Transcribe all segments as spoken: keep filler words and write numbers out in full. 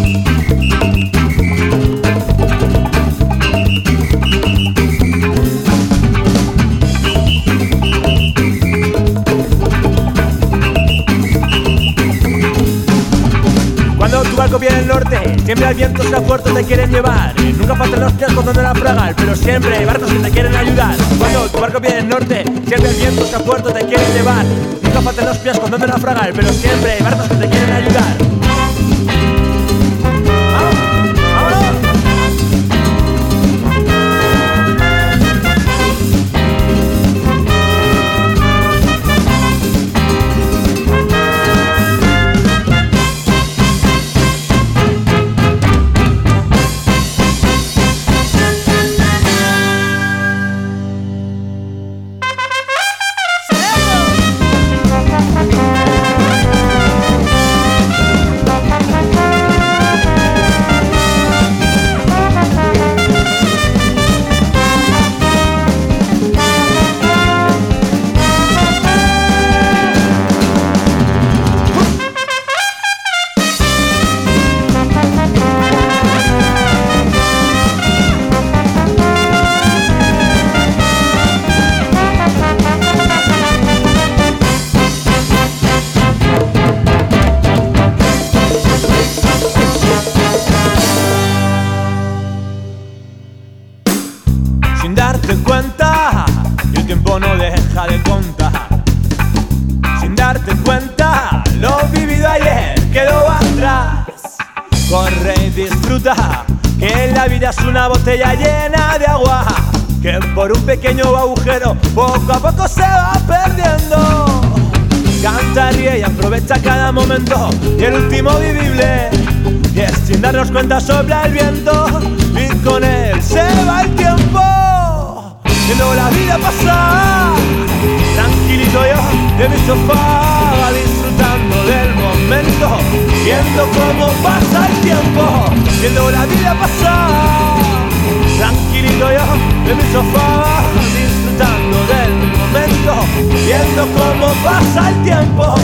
Viene el norte, siempre al viento sea fuerte te quieren llevar. Nunca faltan los pies con donde naufragar, pero siempre hay barcos que te quieren ayudar. Cuando tu barco viene el norte, siempre al viento sea fuerte te quieren llevar. Nunca faltan los pies con donde naufragar, pero siempre hay barcos que te quieren ayudar. Sin darte cuenta, y el tiempo no deja de contar. Sin darte cuenta, lo vivido ayer quedó atrás. Corre y disfruta, que la vida es una botella llena de agua, que por un pequeño agujero poco a poco se va perdiendo. Canta, ríe y aprovecha cada momento, y el último vivible, y es sin darnos cuenta sopla el viento, y con él se va el tiempo. Viendo la vida pasar, tranquilito yo de mi sofá, disfrutando del momento, viendo cómo pasa el tiempo. Viendo la vida pasar, tranquilito yo de mi sofá, disfrutando del momento, viendo cómo pasa el tiempo.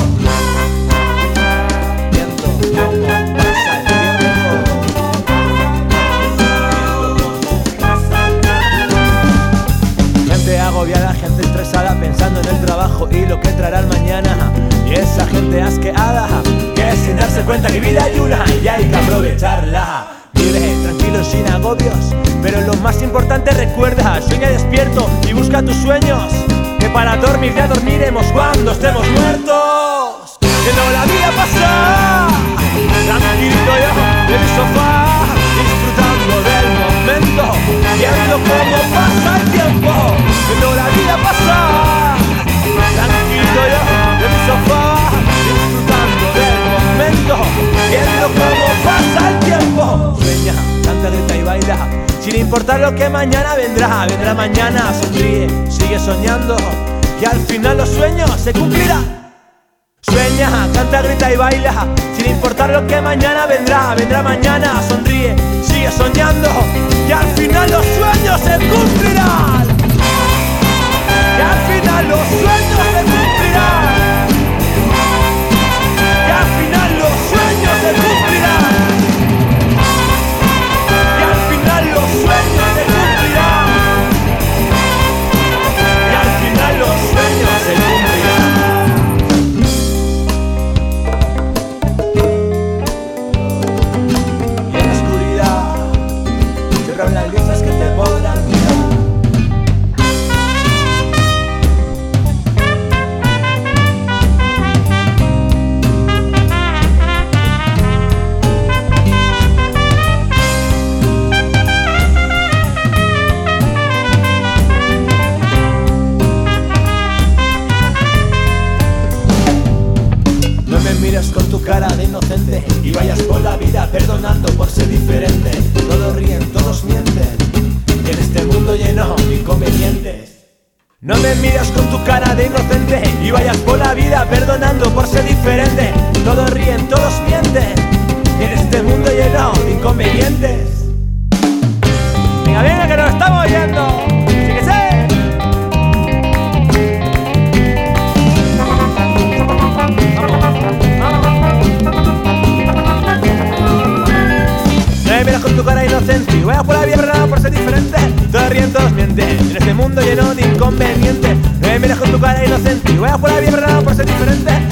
Agobiada, gente estresada pensando en el trabajo y lo que traerá el mañana, y esa gente asqueada que sin darse cuenta que vida hay una y hay que aprovecharla. Vive tranquilo sin agobios, pero lo más importante recuerda, sueña despierto y busca tus sueños, que para dormir ya dormiremos cuando estemos muertos. Viendo la vida pasar, tranquilito yo de mi sofá, disfrutando del momento, viendo cómo pasa el tiempo. Viendo la vida pasar, tranquilo yo de mi sofá, disfrutando del momento, viendo cómo pasa el tiempo. Sueña, canta, grita y baila, sin importar lo que mañana vendrá. Vendrá mañana, sonríe, sigue soñando, y al final los sueños se cumplirán. Sueña, canta, grita y baila, sin importar lo que mañana vendrá. Vendrá mañana, sonríe, sigue soñando, y al final los sueños se cumplirán. Y al final los sueños se cumplirán. Y al final los sueños se cumplirán. Y al final los sueños se cumplirán. Y al final los sueños se cumplirán. Y en la oscuridad cierran las luces que te podrán mirar. Con tu cara de inocente y vayas por la vida perdonando por ser diferente. Todos ríen, todos mienten, y en este mundo lleno de inconvenientes. No me mires con tu cara de inocente y vayas por la vida perdonando por ser diferente. Todos ríen, todos mienten, y en este mundo lleno de inconvenientes. Venga, venga, que nos estamos oyendo. ¡Síguese! miras con tu cara inocente y vayas por la vida perdonado por ser diferente. Todos ríen, todos mienten en este mundo lleno de inconvenientes. No me miras con tu cara inocente y vayas por la vida perdonado por ser diferente.